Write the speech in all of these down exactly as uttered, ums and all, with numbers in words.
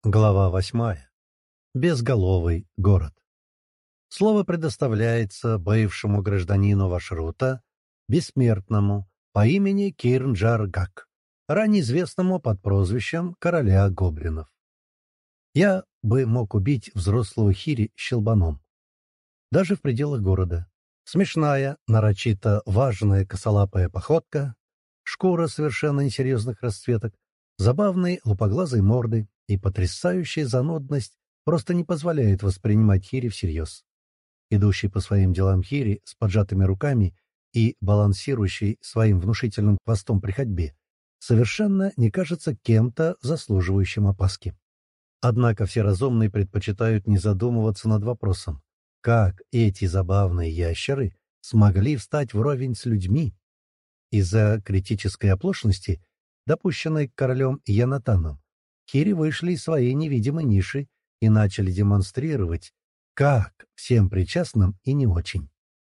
Глава восьмая. Безголовый город. Слово предоставляется бывшему гражданину Вашрута, бессмертному, по имени Кирнджар-Гак, ранее известному под прозвищем Короля Гоблинов. Я бы мог убить взрослого Хири щелбаном, даже в пределах города. Смешная, нарочито важная косолапая походка, шкура совершенно несерьезных расцветок, забавные лупоглазые морды и потрясающая занудность просто не позволяет воспринимать Хири всерьез. Идущий по своим делам Хири с поджатыми руками и балансирующий своим внушительным хвостом при ходьбе совершенно не кажется кем-то заслуживающим опаски. Однако все разумные предпочитают не задумываться над вопросом, как эти забавные ящеры смогли встать вровень с людьми. Из-за критической оплошности, допущенной королем Янатаном, Хири вышли из своей невидимой ниши и начали демонстрировать, как всем причастным и не очень.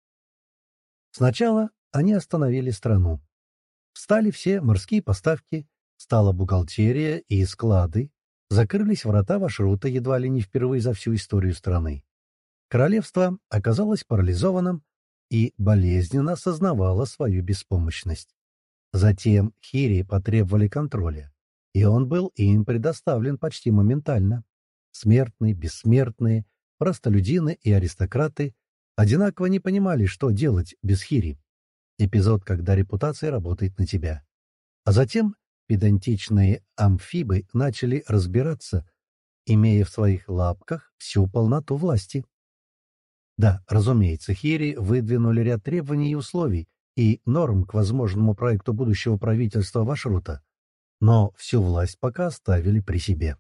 Сначала они остановили страну. Встали все морские поставки, стала бухгалтерия и склады, закрылись врата Вашрута едва ли не впервые за всю историю страны. Королевство оказалось парализованным и болезненно осознавало свою беспомощность. Затем Хири потребовали контроля, и он был им предоставлен почти моментально. Смертные, бессмертные, простолюдины и аристократы одинаково не понимали, что делать без Хири. Эпизод, когда репутация работает на тебя. А затем педантичные амфибы начали разбираться, имея в своих лапках всю полноту власти. Да, разумеется, Хири выдвинули ряд требований и условий и норм к возможному проекту будущего правительства Вашрута, но всю власть пока оставили при себе.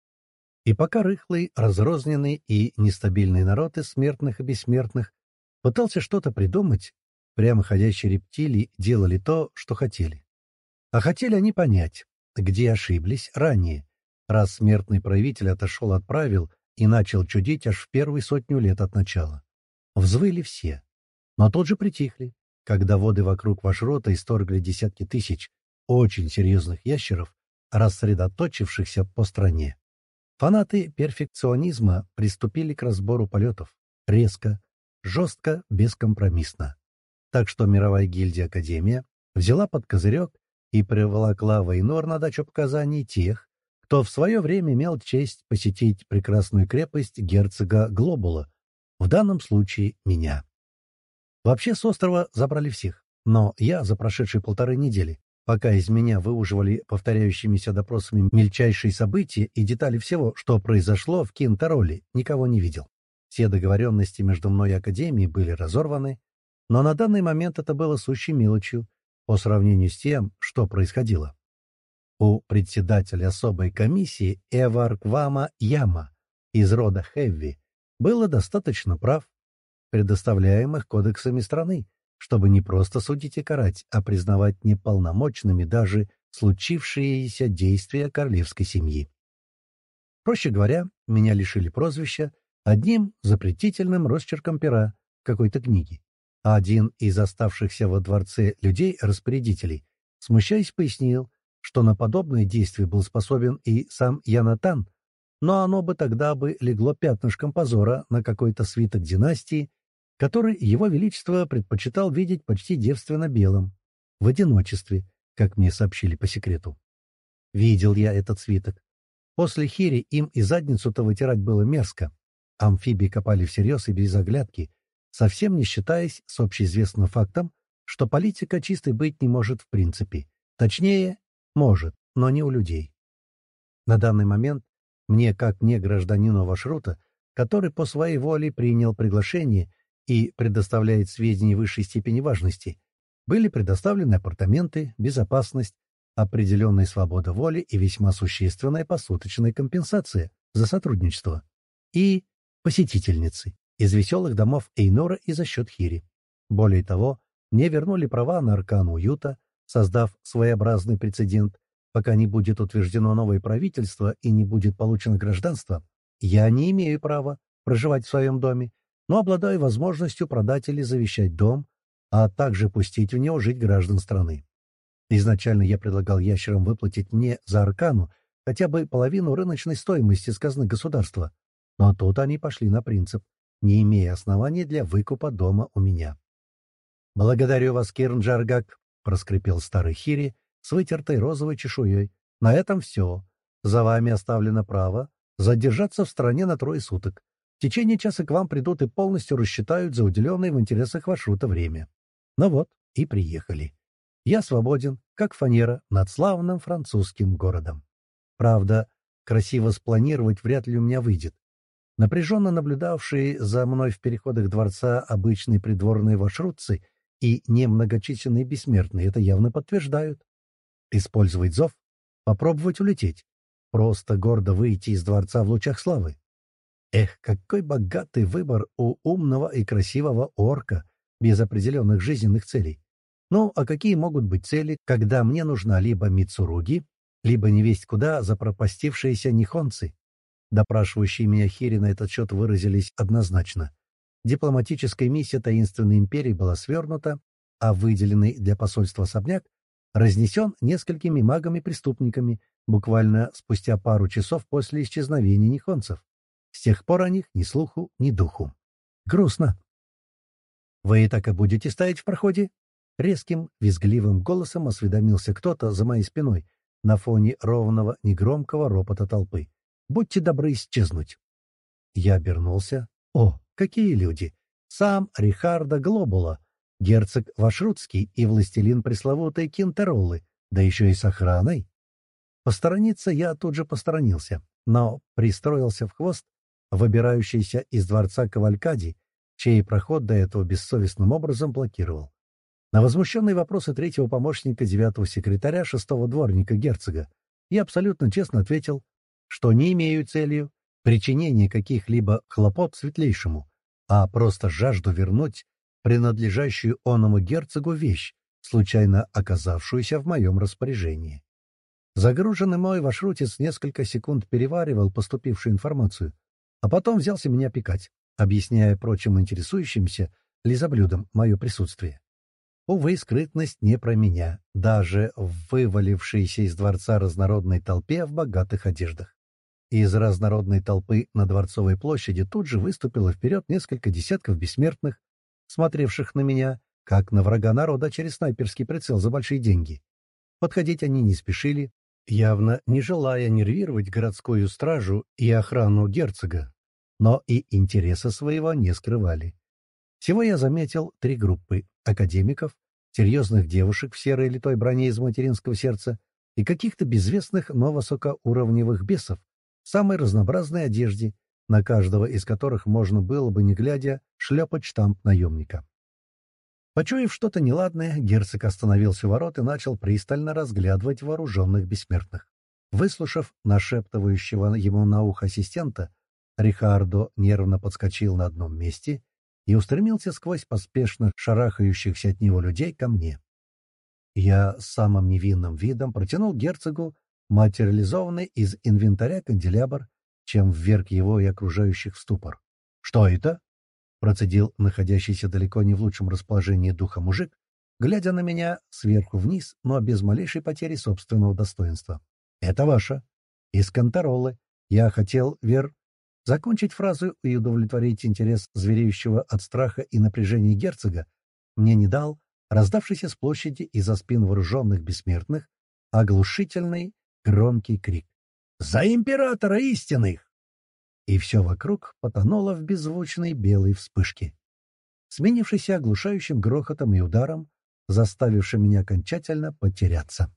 И пока рыхлый, разрозненный и нестабильный народ из смертных и бессмертных пытался что-то придумать, прямоходящие рептилии делали то, что хотели. А хотели они понять, где ошиблись ранее, раз смертный правитель отошел от правил и начал чудить аж в первые сотню лет от начала. Взвыли все, но тут же притихли, когда воды вокруг Вашрута исторгли десятки тысяч очень серьезных ящеров, рассредоточившихся по стране. Фанаты перфекционизма приступили к разбору полетов. Резко, жестко, бескомпромиссно. Так что мировая гильдия Академия взяла под козырек и приволокла в Эйнор на дачу показаний тех, кто в свое время имел честь посетить прекрасную крепость герцога Глобула, в данном случае меня. Вообще с острова забрали всех, но я за прошедшие полторы недели, пока из меня выуживали повторяющимися допросами мельчайшие события и детали всего, что произошло в Кинтароле, никого не видел. Все договоренности между мной и Академией были разорваны, но на данный момент это было сущей мелочью по сравнению с тем, что происходило. У председателя особой комиссии Эварквама Яма из рода Хевви было достаточно прав, предоставляемых кодексами страны, чтобы не просто судить и карать, а признавать неполномочными даже случившиеся действия королевской семьи. Проще говоря, меня лишили прозвища одним запретительным росчерком пера в какой-то книге, а один из оставшихся во дворце людей-распорядителей, смущаясь, пояснил, что на подобное действие был способен и сам Янатан, но оно бы тогда бы легло пятнышком позора на какой-то свиток династии, который его величество предпочитал видеть почти девственно белым, в одиночестве, как мне сообщили по секрету. Видел я этот свиток. После Хири им и задницу-то вытирать было мерзко. Амфибии копали всерьез и без оглядки, совсем не считаясь с общеизвестным фактом, что политика чистой быть не может в принципе. Точнее, может, но не у людей. На данный момент мне, как не гражданину Вашрута, который по своей воле принял приглашение и предоставляет сведения высшей степени важности, были предоставлены апартаменты, безопасность, определенная свобода воли и весьма существенная посуточная компенсация за сотрудничество. И посетительницы из веселых домов Эйнора и за счет Хири. Более того, мне вернули права на аркан уюта, создав своеобразный прецедент. Пока не будет утверждено новое правительство и не будет получено гражданство, я не имею права проживать в своем доме, но обладаю возможностью продать или завещать дом, а также пустить в него жить граждан страны. Изначально я предлагал ящерам выплатить мне за аркану хотя бы половину рыночной стоимости с казны государства. Но тут они пошли на принцип, не имея оснований для выкупа дома у меня. «Благодарю вас, Кирн Джаргак», — проскрипел старый Хири с вытертой розовой чешуей. «На этом все. За вами оставлено право задержаться в стране на трое суток. В течение часа к вам придут и полностью рассчитают за уделенное в интересах маршрута время». Ну вот, и приехали. Я свободен, как фанера, над славным французским городом. Правда, красиво спланировать вряд ли у меня выйдет. Напряженно наблюдавшие за мной в переходах дворца обычные придворные вашрутцы и немногочисленные бессмертные это явно подтверждают. Использовать зов, попробовать улететь, просто гордо выйти из дворца в лучах славы. Эх, какой богатый выбор у умного и красивого орка без определенных жизненных целей. Ну, а какие могут быть цели, когда мне нужна либо Мицуруги, либо невесть куда запропастившиеся нихонцы? Допрашивающие меня Хири на этот счет выразились однозначно. Дипломатическая миссия таинственной империи была свернута, а выделенный для посольства особняк разнесен несколькими магами-преступниками буквально спустя пару часов после исчезновения нихонцев. С тех пор о них ни слуху, ни духу. Грустно. «Вы так и будете стоять в проходе?» Резким, визгливым голосом осведомился кто-то за моей спиной на фоне ровного, негромкого ропота толпы. «Будьте добры исчезнуть». Я обернулся. О, какие люди! Сам Рихардо Глобула, герцог Вашрутский и властелин пресловутой Кинтероллы, да еще и с охраной. Посторониться я тут же посторонился, но пристроился в хвост выбирающийся из дворца кавалькади, чей проход до этого бессовестным образом блокировал. На возмущенные вопросы третьего помощника девятого секретаря шестого дворника герцога я абсолютно честно ответил, что не имею целью причинения каких-либо хлопот светлейшему, а просто жажду вернуть принадлежащую оному герцогу вещь, случайно оказавшуюся в моем распоряжении. Загруженный мой вашрутец несколько секунд переваривал поступившую информацию, а потом взялся меня пикать, объясняя прочим интересующимся лизоблюдом мое присутствие. Увы, скрытность не про меня, даже в вывалившейся из дворца разнородной толпе в богатых одеждах. Из разнородной толпы на Дворцовой площади тут же выступило вперед несколько десятков бессмертных, смотревших на меня, как на врага народа через снайперский прицел за большие деньги. Подходить они не спешили, явно не желая нервировать городскую стражу и охрану герцога, но и интереса своего не скрывали. Всего я заметил три группы — академиков, серьезных девушек в серой литой броне из материнского сердца и каких-то безвестных, но высокоуровневых бесов в самой разнообразной одежде, на каждого из которых можно было бы, не глядя, шлепать штамп наемника. Почуяв что-то неладное, герцог остановился у ворот и начал пристально разглядывать вооруженных бессмертных. Выслушав нашептывающего ему на ухо ассистента, Рихардо нервно подскочил на одном месте и устремился сквозь поспешно шарахающихся от него людей ко мне. Я с самым невинным видом протянул герцогу материализованный из инвентаря канделябр, чем вверг его и окружающих в ступор. «Что это?» — процедил находящийся далеко не в лучшем расположении духа мужик, глядя на меня сверху вниз, но без малейшей потери собственного достоинства. «Это ваше. Из Контороллы. Я хотел, Вер...» Закончить фразу и удовлетворить интерес звереющего от страха и напряжения герцога мне не дал раздавшийся с площади из-за спин вооруженных бессмертных оглушительный громкий крик. «За императора истинных!» И все вокруг потонуло в беззвучной белой вспышке, сменившейся оглушающим грохотом и ударом, заставившим меня окончательно потеряться.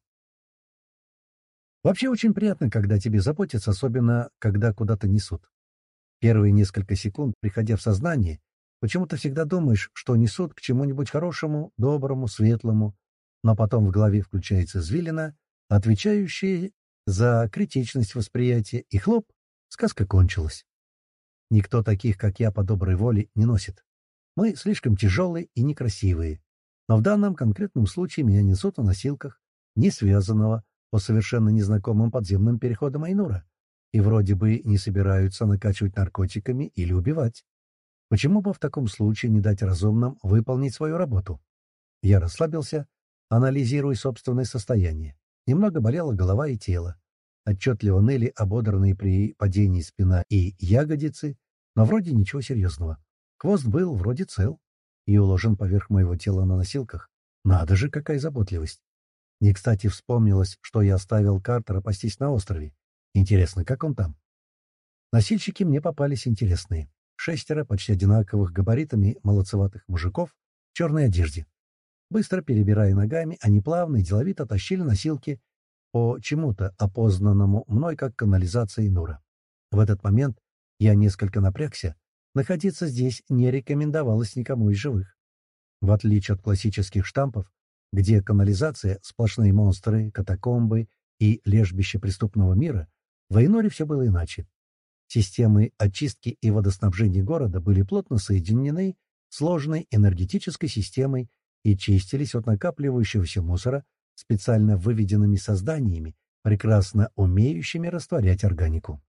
Вообще очень приятно, когда тебе заботятся, особенно когда куда-то несут. Первые несколько секунд, приходя в сознание, почему-то всегда думаешь, что несут к чему-нибудь хорошему, доброму, светлому, но потом в голове включается извилина, отвечающая за критичность восприятия, и хлоп, сказка кончилась. Никто таких, как я, по доброй воле не носит. Мы слишком тяжелые и некрасивые, но в данном конкретном случае меня несут на носилках, не связанного по совершенно незнакомым подземным переходам Айнура, и вроде бы не собираются накачивать наркотиками или убивать. Почему бы в таком случае не дать разумным выполнить свою работу? Я расслабился, анализируя собственное состояние. Немного болела голова и тело. Отчетливо ныли ободранные при падении спина и ягодицы, но вроде ничего серьезного. Хвост был вроде цел и уложен поверх моего тела на носилках. Надо же, какая заботливость! Не кстати вспомнилось, что я оставил Картера пастись на острове. Интересно, как он там? Носильщики мне попались интересные. Шестеро почти одинаковых габаритами молодцеватых мужиков в черной одежде. Быстро перебирая ногами, они плавно и деловито тащили носилки по чему-то, опознанному мной как канализация Нура. В этот момент я несколько напрягся. Находиться здесь не рекомендовалось никому из живых. В отличие от классических штампов, где канализация, сплошные монстры, катакомбы и лежбище преступного мира, в Эйноре все было иначе. Системы очистки и водоснабжения города были плотно соединены сложной энергетической системой и чистились от накапливающегося мусора специально выведенными созданиями, прекрасно умеющими растворять органику.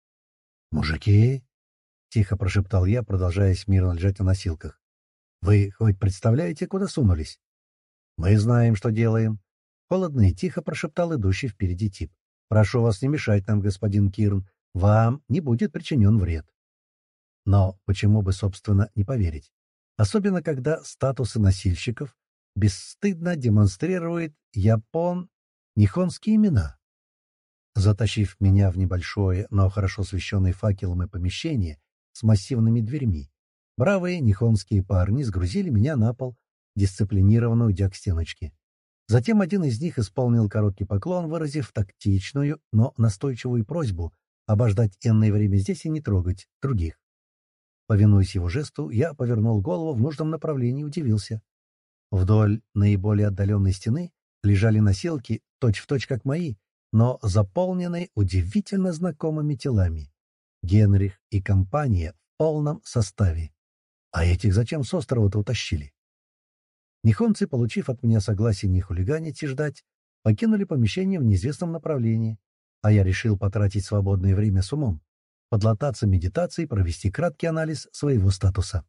«Мужики!» — тихо прошептал я, продолжая смирно лежать на носилках. «Вы хоть представляете, куда сунулись?» «Мы знаем, что делаем», — холодно и тихо прошептал идущий впереди тип. «Прошу вас не мешать нам, господин Кирн. Вам не будет причинен вред». Но почему бы, собственно, не поверить? Особенно, когда статусы носильщиков бесстыдно демонстрирует япон нихонские имена. Затащив меня в небольшое, но хорошо освещенное факелом и помещение с массивными дверьми, бравые нихонские парни сгрузили меня на пол, дисциплинированно уйдя к стеночке. Затем один из них исполнил короткий поклон, выразив тактичную, но настойчивую просьбу обождать энное время здесь и не трогать других. Повинуясь его жесту, я повернул голову в нужном направлении и удивился. Вдоль наиболее отдаленной стены лежали носилки, точь-в-точь как мои, но заполненные удивительно знакомыми телами. Генрих и компания в полном составе. А этих зачем с острова-то утащили? Нихонцы, получив от меня согласие не хулиганить и ждать, покинули помещение в неизвестном направлении, а я решил потратить свободное время с умом, подлататься медитацией, провести краткий анализ своего статуса.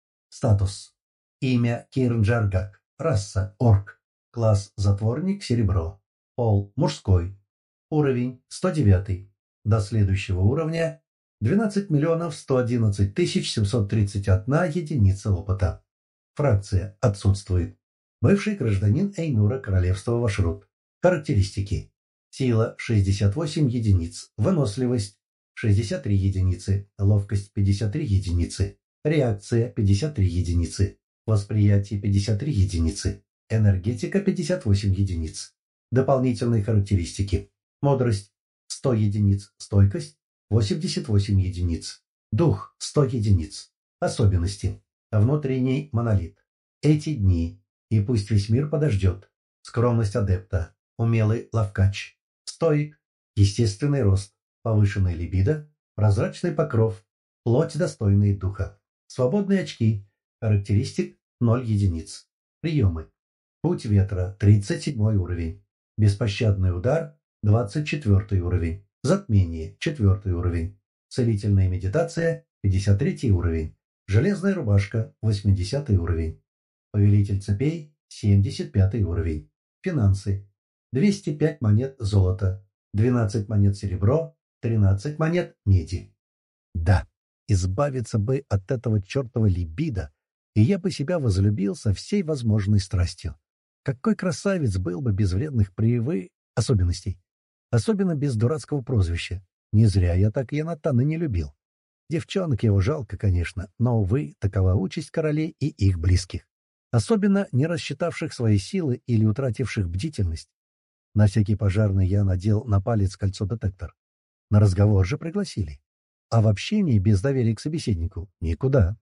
Статус. Имя Кирнджаргак. Раса — орк. Класс — затворник, серебро. Пол — мужской. Уровень — сто девятый. До следующего уровня — двенадцать миллионов сто одиннадцать тысяч семьсот тридцать одна единица опыта. Фракция отсутствует. Бывший гражданин Эйнура, королевство Вашрут. Характеристики. Сила — шестьдесят восемь единиц. Выносливость — шестьдесят три единицы. Ловкость — пятьдесят три единицы. Реакция — пятьдесят три единицы. Восприятие — пятьдесят три единицы. Энергетика — пятьдесят восемь единиц. Дополнительные характеристики. Мудрость — сто единиц. Стойкость — восемьдесят восемь единиц. Дух — сто единиц. Особенности. Внутренний монолит. Эти дни. И пусть весь мир подождет. Скромность адепта. Умелый ловкач. Стоик. Естественный рост. Повышенная либидо. Прозрачный покров. Плоть, достойная духа. Свободные очки. Характеристик ноль единиц. Приемы. Путь ветра. тридцать седьмой уровень. Беспощадный удар. двадцать четвёртый уровень. Затмение. четвёртый уровень. Целительная медитация. пятьдесят третий уровень. Железная рубашка. восьмидесятый уровень. Повелитель цепей. семьдесят пятый уровень. Финансы. двести пять монет золота. двенадцать монет серебро. тринадцать монет меди. Да, избавиться бы от этого чертова либидо, и я бы себя возлюбил со всей возможной страстью. Какой красавец был бы без вредных привы... особенностей. Особенно без дурацкого прозвища. Не зря я так Янатана не любил. Девчонок его жалко, конечно, но, увы, такова участь королей и их близких. Особенно не рассчитавших свои силы или утративших бдительность. На всякий пожарный я надел на палец кольцо-детектор. На разговор же пригласили. А в общении без доверия к собеседнику никуда.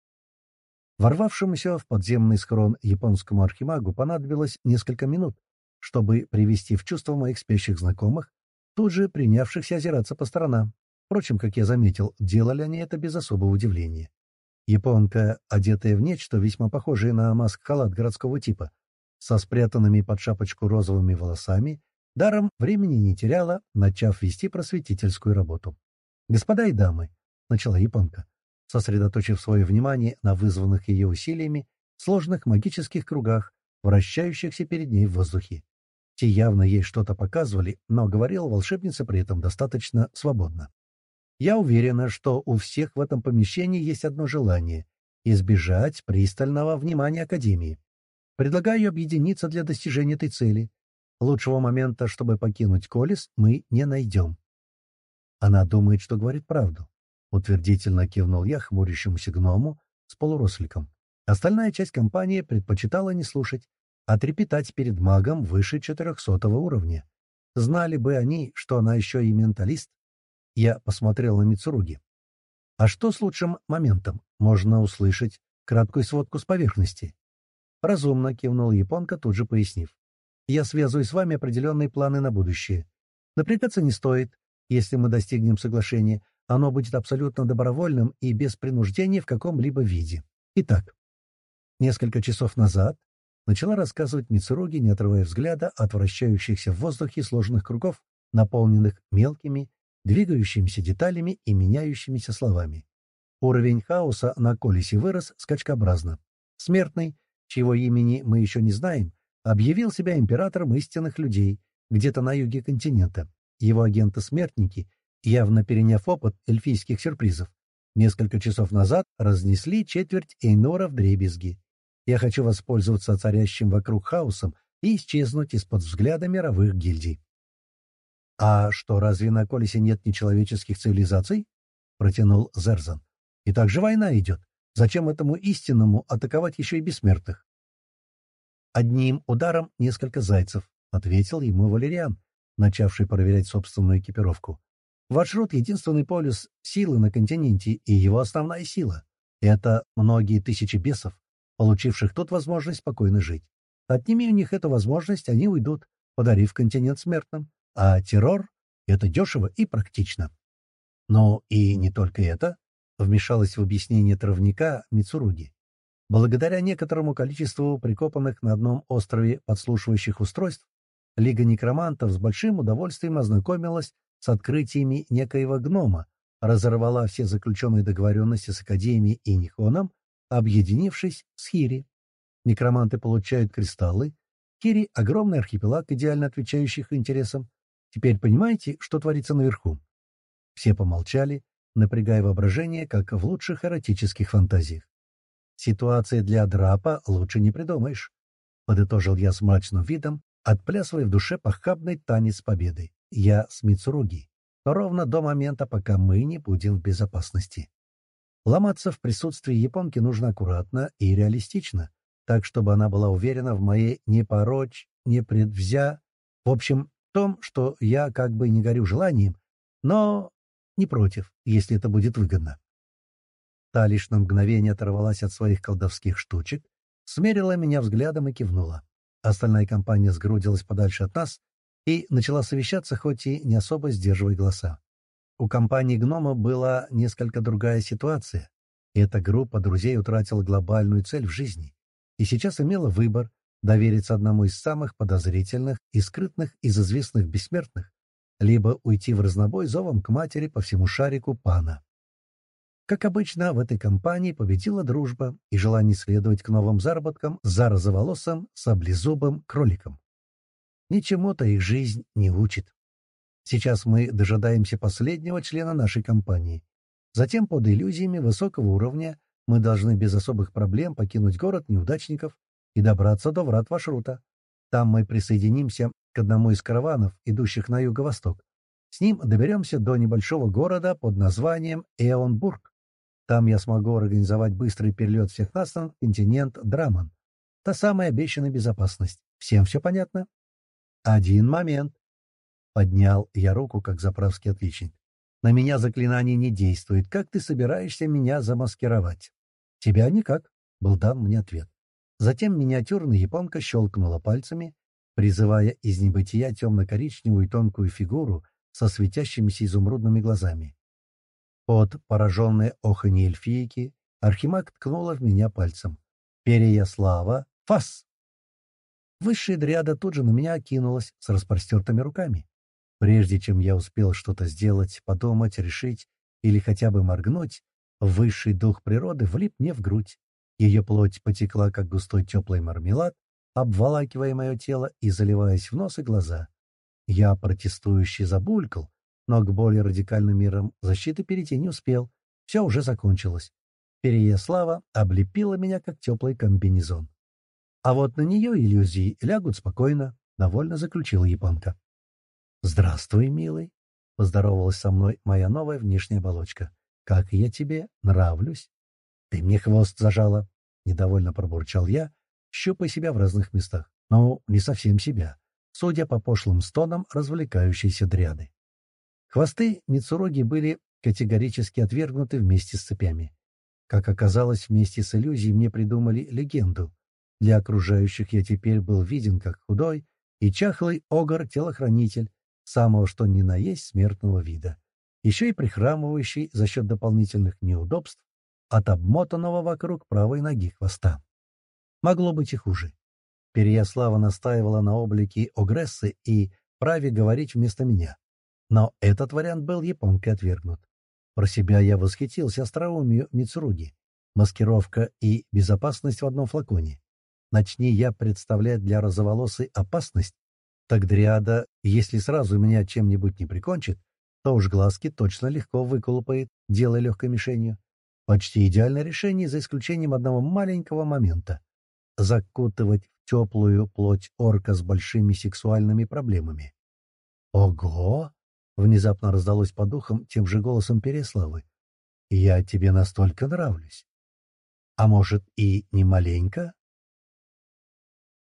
Ворвавшемуся в подземный схрон японскому архимагу понадобилось несколько минут, чтобы привести в чувство моих спящих знакомых, тут же принявшихся озираться по сторонам. Впрочем, как я заметил, делали они это без особого удивления. Японка, одетая в нечто весьма похожее на маск-халат городского типа, со спрятанными под шапочку розовыми волосами, даром времени не теряла, начав вести просветительскую работу. «Господа и дамы», — начала японка, сосредоточив свое внимание на вызванных ее усилиями сложных магических кругах, вращающихся перед ней в воздухе. Те явно ей что-то показывали, но говорила волшебница при этом достаточно свободно. Я уверена, что у всех в этом помещении есть одно желание — избежать пристального внимания Академии. Предлагаю объединиться для достижения этой цели. Лучшего момента, чтобы покинуть Колес, мы не найдем. Она думает, что говорит правду. Утвердительно кивнул я хмурящемуся гному с полуросликом. Остальная часть компании предпочитала не слушать, а трепетать перед магом выше четырехсотого уровня. Знали бы они, что она еще и менталист. Я посмотрел на Мицуруги. А что с лучшим моментом? Можно услышать краткую сводку с поверхности. Разумно кивнул японка, тут же пояснив. Я связываю с вами определенные планы на будущее. Напрягаться не стоит. Если мы достигнем соглашения, оно будет абсолютно добровольным и без принуждения в каком-либо виде. Итак, несколько часов назад начала рассказывать Мицуруги, не отрывая взгляда от вращающихся в воздухе сложных кругов, наполненных мелкими, двигающимися деталями и меняющимися словами. Уровень хаоса на Колесе вырос скачкообразно. Смертный, чьего имени мы еще не знаем, объявил себя императором истинных людей где-то на юге континента. Его агенты-смертники, явно переняв опыт эльфийских сюрпризов, несколько часов назад разнесли четверть Эйнора вдребезги. Я хочу воспользоваться царящим вокруг хаосом и исчезнуть из-под взгляда мировых гильдий. «А что, разве на Колесе нет нечеловеческих цивилизаций?» — протянул Зерзан. «И также война идет. Зачем этому истинному атаковать еще и бессмертных?» «Одним ударом несколько зайцев», — ответил ему Валериан, начавший проверять собственную экипировку. «Ваш род — единственный полюс силы на континенте, и его основная сила — это многие тысячи бесов, получивших тут возможность спокойно жить. Отними у них эту возможность, они уйдут, подарив континент смертным. А террор — это дешево и практично». «Но и не только это», — вмешалась в объяснение травника Мицуруги. «Благодаря некоторому количеству прикопанных на одном острове подслушивающих устройств, Лига некромантов с большим удовольствием ознакомилась с открытиями некоего гнома, разорвала все заключенные договоренности с Академией и Нихоном, объединившись с Хири. Некроманты получают кристаллы. Хири — огромный архипелаг, идеально отвечающий их интересам. Теперь понимаете, что творится наверху?» Все помолчали, напрягая воображение, как в лучших эротических фантазиях. «Ситуация для драпа лучше не придумаешь», — подытожил я с мрачным видом, отплясывая в душе похабный танец победы. «Я с Мицуруги, но ровно до момента, пока мы не будем в безопасности. Ломаться в присутствии японки нужно аккуратно и реалистично, так, чтобы она была уверена в моей непорочь, непредвзя... В общем, в том, что я как бы не горю желанием, но не против, если это будет выгодно». Та лишь на мгновение оторвалась от своих колдовских штучек, смерила меня взглядом и кивнула. Остальная компания сгрудилась подальше от нас и начала совещаться, хоть и не особо сдерживая голоса. У компании гнома была несколько другая ситуация. Эта группа друзей утратила глобальную цель в жизни и сейчас имела выбор довериться одному из самых подозрительных и скрытных из известных бессмертных, либо уйти в разнобой зовом к матери по всему шарику пана. Как обычно, в этой компании победила дружба и желание следовать к новым заработкам за розоволосым, саблезубым кроликом. Ничему-то их жизнь не учит. Сейчас мы дожидаемся последнего члена нашей компании. Затем, под иллюзиями высокого уровня, мы должны без особых проблем покинуть город неудачников и добраться до врат Вашрута. Там мы присоединимся к одному из караванов, идущих на юго-восток. С ним доберемся до небольшого города под названием Эонбург. Там я смогу организовать быстрый перелет всех нас на континент Драман. Та самая обещанная безопасность. Всем все понятно? Один момент. Поднял я руку, как заправский отличник. На меня заклинание не действует. Как ты собираешься меня замаскировать? Тебя никак, был дан мне ответ. Затем миниатюрная японка щелкнула пальцами, призывая из небытия темно-коричневую тонкую фигуру со светящимися изумрудными глазами. Под пораженное оханье эльфийки Архимаг ткнула в меня пальцем. «Переяслава! Фас!» Высшая дриада тут же на меня кинулась с распростертыми руками. Прежде чем я успел что-то сделать, подумать, решить или хотя бы моргнуть, высший дух природы влип мне в грудь. Ее плоть потекла, как густой теплый мармелад, обволакивая мое тело и заливаясь в нос и глаза. Я протестующе забулькал, но к более радикальным мерам защиты перейти не успел. Все уже закончилось. Переяслава облепила меня, как теплый комбинезон. А вот на нее иллюзии лягут спокойно, — довольно заключила японка. «Здравствуй, милый», — поздоровалась со мной моя новая внешняя оболочка. «Как я тебе нравлюсь?» «Ты мне хвост зажала», — недовольно пробурчал я, щупая себя в разных местах. Ну, не совсем себя, судя по пошлым стонам развлекающейся дряды. Хвосты Мицуроги были категорически отвергнуты вместе с цепями. Как оказалось, вместе с иллюзией мне придумали легенду. Для окружающих я теперь был виден как худой и чахлый огр-телохранитель, самого что ни на есть смертного вида, еще и прихрамывающий за счет дополнительных неудобств от обмотанного вокруг правой ноги хвоста. Могло быть и хуже. Переяслава настаивала на облике Огрессы и праве говорить вместо меня. Но этот вариант был японкой отвергнут. Про себя я восхитился остроумию Мицуруги. Маскировка и безопасность в одном флаконе. Начни я представлять для розоволосой опасность, так дриада, если сразу меня чем-нибудь не прикончит, то уж глазки точно легко выколупает, делая легкой мишенью. Почти идеальное решение, за исключением одного маленького момента. Закутывать в теплую плоть орка с большими сексуальными проблемами. «Ого!» — внезапно раздалось по духам тем же голосом Переславы. «Я тебе настолько нравлюсь». «А может, и не маленько?»